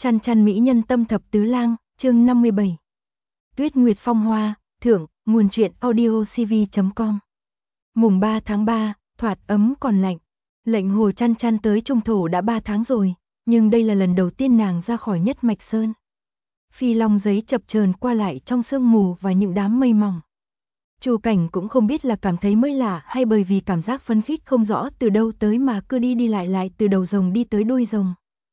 Chăn chăn mỹ nhân tâm thập tứ lang, chương 57. Tuyết Nguyệt Phong Hoa, thượng, nguồn truyện audiocv.com. Mùng 3 tháng 3, thoạt ấm còn lạnh. Lệnh Hồ Chăn chăn tới Trung Thổ đã 3 tháng rồi, nhưng đây là lần đầu tiên nàng ra khỏi Nhất Mạch Sơn. Phi long giấy chập chờn qua lại trong sương mù và những đám mây mỏng. Chu Cảnh cũng không biết là cảm thấy mới lạ hay bởi vì cảm giác phấn khích không rõ từ đâu tới mà cứ đi đi lại từ đầu rồng đi tới đuôi rồng.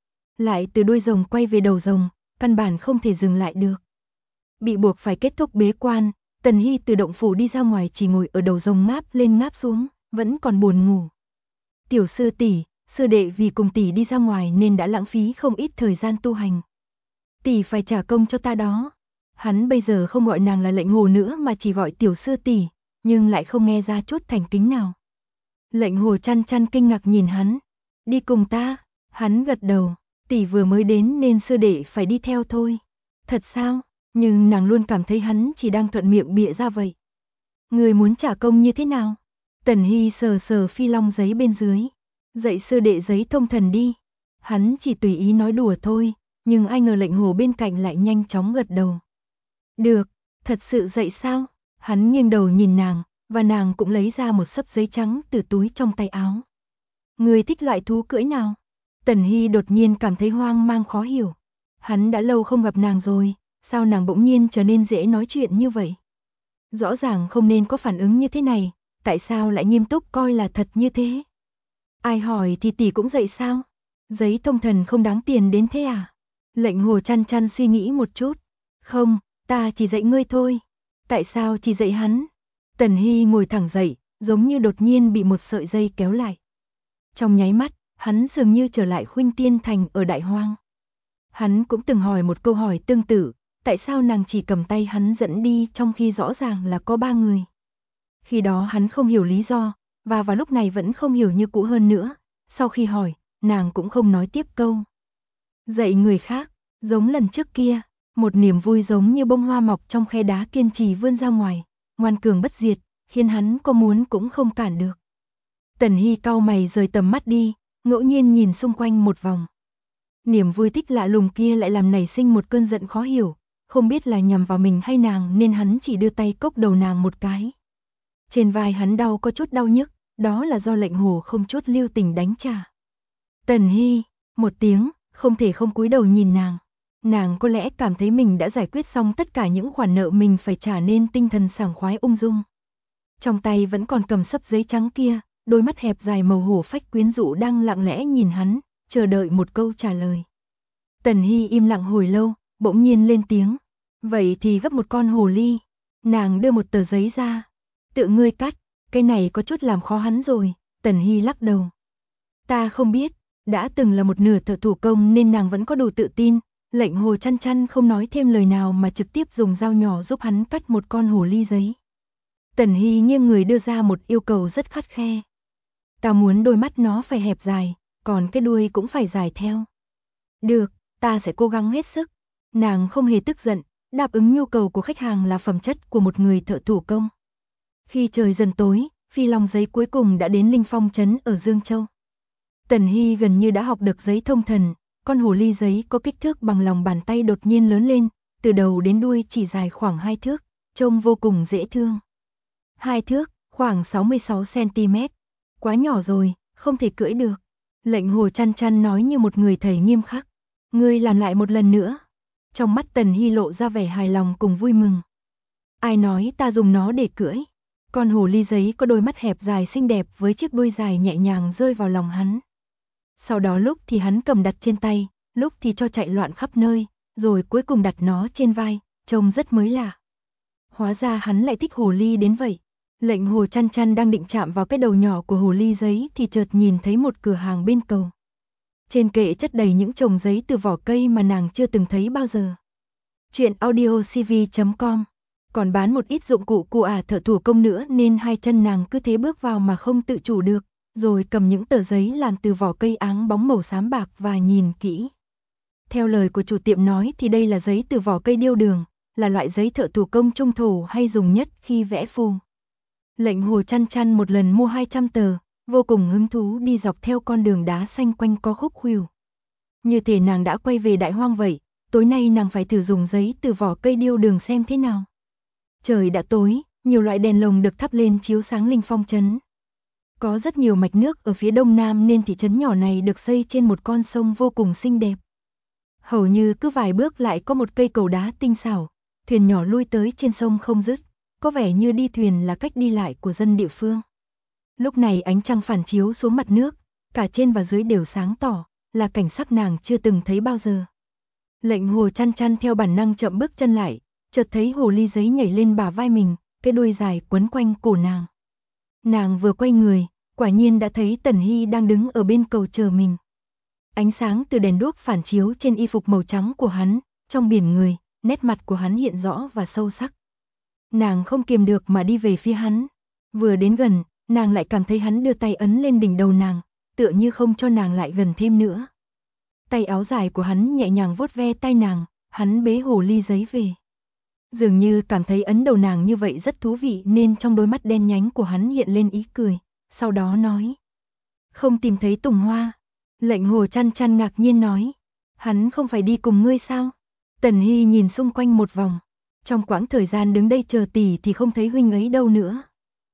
Lại từ đuôi rồng quay về đầu rồng, căn bản không thể dừng lại được. Bị buộc phải kết thúc bế quan, Tần Hy từ động phủ đi ra ngoài chỉ ngồi ở đầu rồng ngáp lên ngáp xuống, vẫn còn buồn ngủ. Tiểu sư tỷ, sư đệ vì cùng tỷ đi ra ngoài nên đã lãng phí không ít thời gian tu hành. Tỷ phải trả công cho ta đó. Hắn bây giờ không gọi nàng là Lệnh Hồ nữa mà chỉ gọi tiểu sư tỷ, nhưng lại không nghe ra chút thành kính nào. Lệnh Hồ chăn chăn kinh ngạc nhìn hắn. Đi cùng ta? Hắn gật đầu. Tỷ vừa mới đến nên sư đệ phải đi theo thôi. Thật sao? Nhưng nàng luôn cảm thấy hắn chỉ đang thuận miệng bịa ra vậy. Người muốn trả công như thế nào? Tần Hy sờ sờ phi long giấy bên dưới. Dạy sư đệ giấy thông thần đi. Hắn chỉ tùy ý nói đùa thôi, nhưng ai ngờ Lệnh Hồ bên cạnh lại nhanh chóng gật đầu. Được, thật sự dạy sao? Hắn nghiêng đầu nhìn nàng, và nàng cũng lấy ra một xấp giấy trắng từ túi trong tay áo. Người thích loại thú cưỡi nào? Tần Hy đột nhiên cảm thấy hoang mang khó hiểu. Hắn đã lâu không gặp nàng rồi, sao nàng bỗng nhiên trở nên dễ nói chuyện như vậy? Rõ ràng không nên có phản ứng như thế này, tại sao lại nghiêm túc coi là thật như thế? Ai hỏi thì tỷ cũng dạy sao? Giấy thông thần không đáng tiền đến thế à? Lệnh Hồ chăn chăn suy nghĩ một chút. Không, ta chỉ dạy ngươi thôi. Tại sao chỉ dạy hắn? Tần Hy ngồi thẳng dậy, giống như đột nhiên bị một sợi dây kéo lại. Trong nháy mắt, hắn dường như trở lại Khuynh Tiên Thành ở Đại Hoang. Hắn cũng từng hỏi một câu hỏi tương tự, tại sao nàng chỉ cầm tay hắn dẫn đi trong khi rõ ràng là có 3 người. Khi đó hắn không hiểu lý do, và vào lúc này vẫn không hiểu như cũ hơn nữa. Sau khi hỏi, nàng cũng không nói tiếp câu. Dạy người khác, giống lần trước kia, một niềm vui giống như bông hoa mọc trong khe đá kiên trì vươn ra ngoài, ngoan cường bất diệt, khiến hắn có muốn cũng không cản được. Tần Hy cau mày rời tầm mắt đi, ngẫu nhiên nhìn xung quanh một vòng. Niềm vui thích lạ lùng kia lại làm nảy sinh một cơn giận khó hiểu, không biết là nhằm vào mình hay nàng nên hắn chỉ đưa tay cốc đầu nàng một cái. Trên vai hắn đau có chút đau nhức, đó là do Lệnh Hồ không chút lưu tình đánh trả. Tần Hy, một tiếng, không thể không cúi đầu nhìn nàng. Nàng có lẽ cảm thấy mình đã giải quyết xong tất cả những khoản nợ mình phải trả nên tinh thần sảng khoái ung dung. Trong tay vẫn còn cầm xấp giấy trắng kia, đôi mắt hẹp dài màu hổ phách quyến rũ đang lặng lẽ nhìn hắn, chờ đợi một câu trả lời. Tần Hy im lặng hồi lâu, bỗng nhiên lên tiếng. Vậy thì gấp một con hồ ly. Nàng đưa một tờ giấy ra. Tự ngươi cắt, cái này có chút làm khó hắn rồi. Tần Hy lắc đầu. Ta không biết, đã từng là một nửa thợ thủ công nên nàng vẫn có đủ tự tin. Lệnh Hồ chăn chăn không nói thêm lời nào mà trực tiếp dùng dao nhỏ giúp hắn cắt một con hồ ly giấy. Tần Hy nghiêng người đưa ra một yêu cầu rất khắt khe. Ta muốn đôi mắt nó phải hẹp dài, còn cái đuôi cũng phải dài theo. Được, ta sẽ cố gắng hết sức. Nàng không hề tức giận, đáp ứng nhu cầu của khách hàng là phẩm chất của một người thợ thủ công. Khi trời dần tối, phi long giấy cuối cùng đã đến Linh Phong trấn ở Dương Châu. Tần Hy gần như đã học được giấy thông thần, con hồ ly giấy có kích thước bằng lòng bàn tay đột nhiên lớn lên, từ đầu đến đuôi chỉ dài khoảng 2 thước, trông vô cùng dễ thương. 2 thước, khoảng 66 cm. Quá nhỏ rồi, không thể cưỡi được. Lệnh Hồ chăn chăn nói như một người thầy nghiêm khắc. Ngươi làm lại một lần nữa. Trong mắt Tần Hy lộ ra vẻ hài lòng cùng vui mừng. Ai nói ta dùng nó để cưỡi? Con hồ ly giấy có đôi mắt hẹp dài xinh đẹp với chiếc đuôi dài nhẹ nhàng rơi vào lòng hắn. Sau đó lúc thì hắn cầm đặt trên tay, lúc thì cho chạy loạn khắp nơi, rồi cuối cùng đặt nó trên vai, trông rất mới lạ. Hóa ra hắn lại thích hồ ly đến vậy. Lệnh Hồ chăn chăn đang định chạm vào cái đầu nhỏ của hồ ly giấy thì chợt nhìn thấy một cửa hàng bên cầu. Trên kệ chất đầy những chồng giấy từ vỏ cây mà nàng chưa từng thấy bao giờ. Chuyện audiocv.com. Còn bán một ít dụng cụ của thợ thủ công nữa nên hai chân nàng cứ thế bước vào mà không tự chủ được, rồi cầm những tờ giấy làm từ vỏ cây áng bóng màu xám bạc và nhìn kỹ. Theo lời của chủ tiệm nói thì đây là giấy từ vỏ cây điêu đường, là loại giấy thợ thủ công Trung Thổ hay dùng nhất khi vẽ phù. Lệnh Hồ chăn chăn một lần mua 200 tờ, vô cùng hứng thú đi dọc theo con đường đá xanh quanh co khúc khuỷu. Như thể nàng đã quay về đại hoang vậy, tối nay nàng phải thử dùng giấy từ vỏ cây điêu đường xem thế nào. Trời đã tối, nhiều loại đèn lồng được thắp lên chiếu sáng Linh Phong trấn. Có rất nhiều mạch nước ở phía đông nam nên thị trấn nhỏ này được xây trên một con sông vô cùng xinh đẹp. Hầu như cứ vài bước lại có một cây cầu đá tinh xảo, thuyền nhỏ lui tới trên sông không dứt, có vẻ như đi thuyền là cách đi lại của dân địa phương. Lúc này ánh trăng phản chiếu xuống mặt nước, cả trên và dưới đều sáng tỏ, là cảnh sắc nàng chưa từng thấy bao giờ. Lệnh Hồ chăn chăn theo bản năng chậm bước chân lại, chợt thấy hồ ly giấy nhảy lên bả vai mình, cái đuôi dài quấn quanh cổ nàng. Nàng vừa quay người, quả nhiên đã thấy Tần Hy đang đứng ở bên cầu chờ mình. Ánh sáng từ đèn đuốc phản chiếu trên y phục màu trắng của hắn, trong biển người, nét mặt của hắn hiện rõ và sâu sắc. Nàng không kiềm được mà đi về phía hắn. Vừa đến gần, nàng lại cảm thấy hắn đưa tay ấn lên đỉnh đầu nàng, tựa như không cho nàng lại gần thêm nữa. Tay áo dài của hắn nhẹ nhàng vuốt ve tai nàng, hắn bế hồ ly giấy về. Dường như cảm thấy ấn đầu nàng như vậy rất thú vị nên trong đôi mắt đen nhánh của hắn hiện lên ý cười, sau đó nói. Không tìm thấy Tùng Hoa. Lệnh Hồ chăn chăn ngạc nhiên nói. Hắn không phải đi cùng ngươi sao? Tần Hy nhìn xung quanh một vòng. Trong quãng thời gian đứng đây chờ tỷ thì không thấy huynh ấy đâu nữa.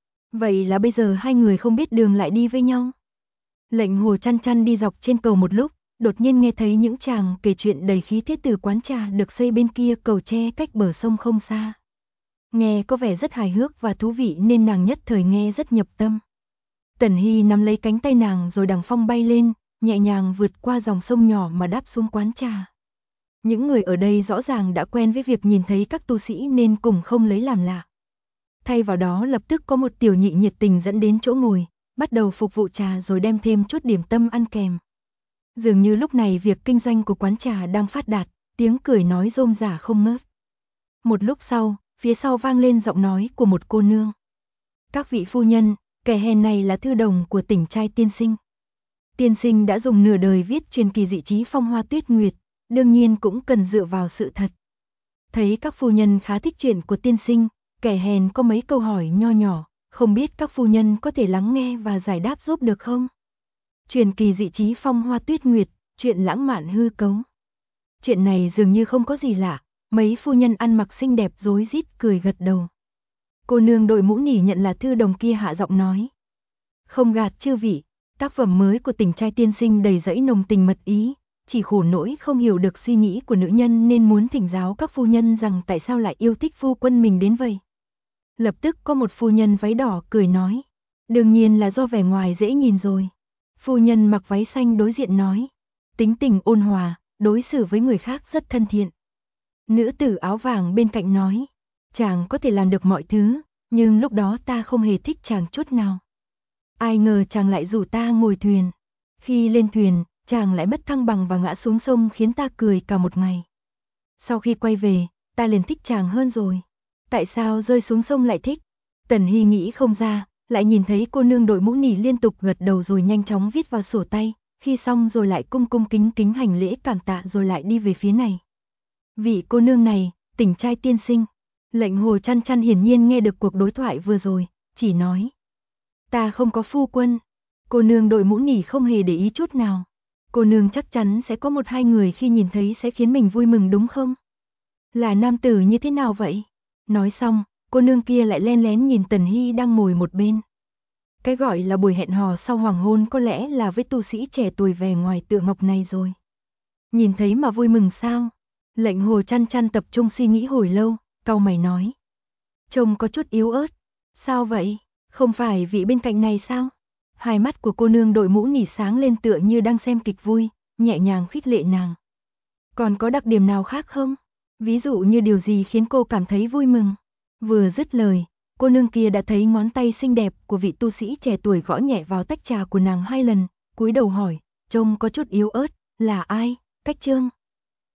Vậy là bây giờ hai người không biết đường lại đi với nhau. Lệnh Hồ chăn chăn đi dọc trên cầu một lúc, đột nhiên nghe thấy những chàng kể chuyện đầy khí thế từ quán trà được xây bên kia cầu tre cách bờ sông không xa. Nghe có vẻ rất hài hước và thú vị nên nàng nhất thời nghe rất nhập tâm. Tần Hy nắm lấy cánh tay nàng rồi đằng phong bay lên, nhẹ nhàng vượt qua dòng sông nhỏ mà đáp xuống quán trà. Những người ở đây rõ ràng đã quen với việc nhìn thấy các tu sĩ nên cùng không lấy làm lạ. Thay vào đó lập tức có một tiểu nhị nhiệt tình dẫn đến chỗ ngồi, bắt đầu phục vụ trà rồi đem thêm chút điểm tâm ăn kèm. Dường như lúc này việc kinh doanh của quán trà đang phát đạt, tiếng cười nói rôm rả không ngớt. Một lúc sau, phía sau vang lên giọng nói của một cô nương. Các vị phu nhân, kẻ hèn này là thư đồng của Tỉnh trai tiên sinh. Tiên sinh đã dùng nửa đời viết truyền kỳ dị chí Phong Hoa Tuyết Nguyệt, đương nhiên cũng cần dựa vào sự thật. Thấy các phu nhân khá thích chuyện của tiên sinh, kẻ hèn có mấy câu hỏi nho nhỏ, không biết các phu nhân có thể lắng nghe và giải đáp giúp được không? Truyền kỳ dị chí Phong Hoa Tuyết Nguyệt, chuyện lãng mạn hư cấu. Chuyện này dường như không có gì lạ, mấy phu nhân ăn mặc xinh đẹp rối rít cười gật đầu. Cô nương đội mũ nỉ nhận là thư đồng kia hạ giọng nói. Không gạt chư vị, tác phẩm mới của Tỉnh trai tiên sinh đầy dẫy nồng tình mật ý, chỉ khổ nỗi không hiểu được suy nghĩ của nữ nhân nên muốn thỉnh giáo các phu nhân rằng tại sao lại yêu thích phu quân mình đến vậy. Lập tức có một phu nhân váy đỏ cười nói. Đương nhiên là do vẻ ngoài dễ nhìn rồi. Phu nhân mặc váy xanh đối diện nói. Tính tình ôn hòa, đối xử với người khác rất thân thiện. Nữ tử áo vàng bên cạnh nói. Chàng có thể làm được mọi thứ, nhưng lúc đó ta không hề thích chàng chút nào. Ai ngờ chàng lại rủ ta ngồi thuyền. Khi lên thuyền, chàng lại mất thăng bằng và ngã xuống sông khiến ta cười cả một ngày. Sau khi quay về, ta liền thích chàng hơn rồi. Tại sao rơi xuống sông lại thích? Tần Hy nghĩ không ra, lại nhìn thấy cô nương đội mũ nỉ liên tục gật đầu rồi nhanh chóng viết vào sổ tay, khi xong rồi lại cung cung kính kính hành lễ cảm tạ rồi lại đi về phía này. Vị cô nương này, Tỉnh trai tiên sinh. Lệnh Hồ chăn chăn hiển nhiên nghe được cuộc đối thoại vừa rồi, chỉ nói. Ta không có phu quân. Cô nương đội mũ nỉ không hề để ý chút nào. Cô nương chắc chắn sẽ có một hai người khi nhìn thấy sẽ khiến mình vui mừng đúng không? Là nam tử như thế nào vậy? Nói xong, cô nương kia lại len lén nhìn Tần Hy đang ngồi một bên. Cái gọi là buổi hẹn hò sau hoàng hôn có lẽ là với tu sĩ trẻ tuổi vẻ ngoài tựa ngọc này rồi. Nhìn thấy mà vui mừng sao? Lệnh Hồ chăn chăn tập trung suy nghĩ hồi lâu, cau mày nói. Trông có chút yếu ớt. Sao vậy? Không phải vị bên cạnh này sao? Hai mắt của cô nương đội mũ nỉ sáng lên tựa như đang xem kịch vui, nhẹ nhàng khích lệ nàng. Còn có đặc điểm nào khác không? Ví dụ như điều gì khiến cô cảm thấy vui mừng? Vừa dứt lời, cô nương kia đã thấy ngón tay xinh đẹp của vị tu sĩ trẻ tuổi gõ nhẹ vào tách trà của nàng 2 lần, cúi đầu hỏi, trông có chút yếu ớt, là ai? Cách Trương.